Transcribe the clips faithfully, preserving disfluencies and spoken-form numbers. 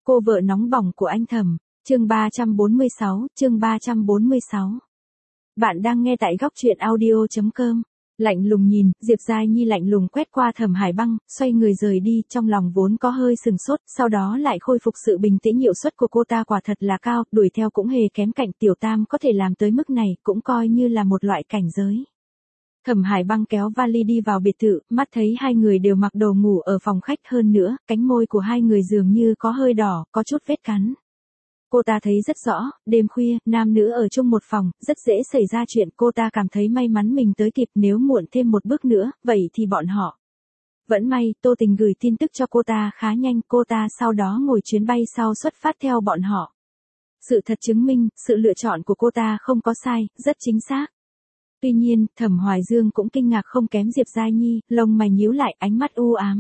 Cô vợ nóng bỏng của anh Thẩm, chương ba trăm bốn mươi sáu, chương ba trăm bốn mươi sáu. Bạn đang nghe tại góc truyện audio chấm com. Lạnh lùng nhìn, Diệp Giai Nhi lạnh lùng quét qua Thẩm Hải Băng, xoay người rời đi, trong lòng vốn có hơi sừng sốt, sau đó lại khôi phục sự bình tĩnh. Hiệu suất của cô ta quả thật là cao, đuổi theo cũng hề kém cạnh. Tiểu Tam có thể làm tới mức này, cũng coi như là một loại cảnh giới. Thẩm Hải Băng kéo vali đi vào biệt thự, mắt thấy hai người đều mặc đồ ngủ ở phòng khách, hơn nữa, cánh môi của hai người dường như có hơi đỏ, có chút vết cắn. Cô ta thấy rất rõ, đêm khuya, nam nữ ở chung một phòng, rất dễ xảy ra chuyện. Cô ta cảm thấy may mắn mình tới kịp, nếu muộn thêm một bước nữa, vậy thì bọn họ. Vẫn may, Tô Tình gửi tin tức cho cô ta khá nhanh, cô ta sau đó ngồi chuyến bay sau xuất phát theo bọn họ. Sự thật chứng minh, sự lựa chọn của cô ta không có sai, rất chính xác. Tuy nhiên, Thẩm Hoài Dương cũng kinh ngạc không kém Diệp Giai Nhi, lông mày nhíu lại, ánh mắt u ám.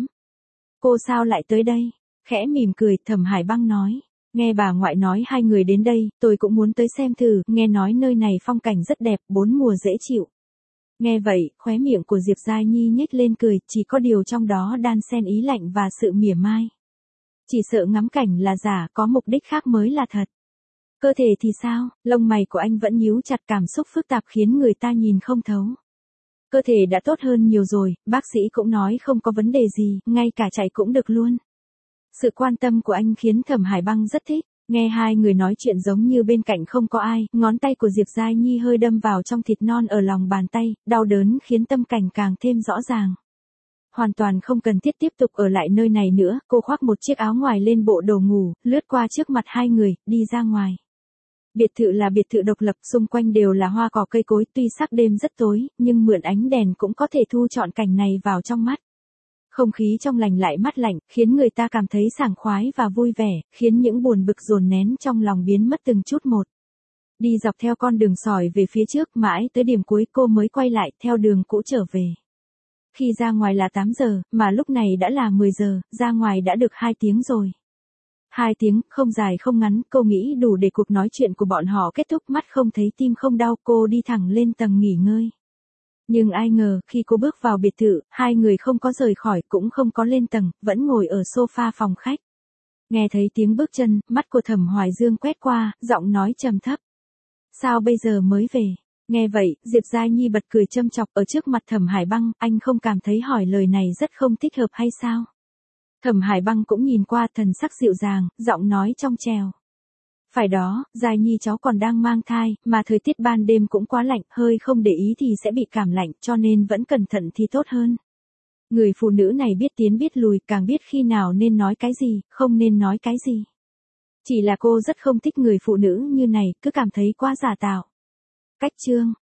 Cô sao lại tới đây? Khẽ mỉm cười, Thẩm Hải Băng nói. Nghe bà ngoại nói hai người đến đây, tôi cũng muốn tới xem thử, nghe nói nơi này phong cảnh rất đẹp, bốn mùa dễ chịu. Nghe vậy, khóe miệng của Diệp Giai Nhi nhếch lên cười, chỉ có điều trong đó đan xen ý lạnh và sự mỉa mai. Chỉ sợ ngắm cảnh là giả, có mục đích khác mới là thật. Cơ thể thì sao? Lông mày của anh vẫn nhíu chặt, cảm xúc phức tạp khiến người ta nhìn không thấu. Cơ thể đã tốt hơn nhiều rồi, bác sĩ cũng nói không có vấn đề gì, ngay cả chạy cũng được luôn. Sự quan tâm của anh khiến Thẩm Hải Băng rất thích, nghe hai người nói chuyện giống như bên cạnh không có ai, ngón tay của Diệp Giai Nhi hơi đâm vào trong thịt non ở lòng bàn tay, đau đớn khiến tâm cảnh càng thêm rõ ràng. Hoàn toàn không cần thiết tiếp tục ở lại nơi này nữa, cô khoác một chiếc áo ngoài lên bộ đồ ngủ, lướt qua trước mặt hai người, đi ra ngoài. Biệt thự là biệt thự độc lập, xung quanh đều là hoa cỏ cây cối, tuy sắc đêm rất tối, nhưng mượn ánh đèn cũng có thể thu trọn cảnh này vào trong mắt. Không khí trong lành lại mát lạnh, khiến người ta cảm thấy sảng khoái và vui vẻ, khiến những buồn bực dồn nén trong lòng biến mất từng chút một. Đi dọc theo con đường sỏi về phía trước, mãi tới điểm cuối cô mới quay lại, theo đường cũ trở về. Khi ra ngoài là tám giờ, mà lúc này đã là mười giờ, ra ngoài đã được hai tiếng rồi. Hai tiếng, không dài không ngắn, cô nghĩ đủ để cuộc nói chuyện của bọn họ kết thúc. Mắt không thấy tim không đau, cô đi thẳng lên tầng nghỉ ngơi. Nhưng ai ngờ, khi cô bước vào biệt thự, hai người không có rời khỏi, cũng không có lên tầng, vẫn ngồi ở sofa phòng khách. Nghe thấy tiếng bước chân, mắt của Thẩm Hoài Dương quét qua, giọng nói trầm thấp. Sao bây giờ mới về? Nghe vậy, Diệp Giai Nhi bật cười châm chọc, ở trước mặt Thẩm Hải Băng, anh không cảm thấy hỏi lời này rất không thích hợp hay sao? Thẩm Hải Băng cũng nhìn qua, thần sắc dịu dàng, giọng nói trong trèo. Phải đó, Giai Nhi cháu còn đang mang thai, mà thời tiết ban đêm cũng quá lạnh, hơi không để ý thì sẽ bị cảm lạnh, cho nên vẫn cẩn thận thì tốt hơn. Người phụ nữ này biết tiến biết lùi, càng biết khi nào nên nói cái gì, không nên nói cái gì. Chỉ là cô rất không thích người phụ nữ như này, cứ cảm thấy quá giả tạo. Cách chương.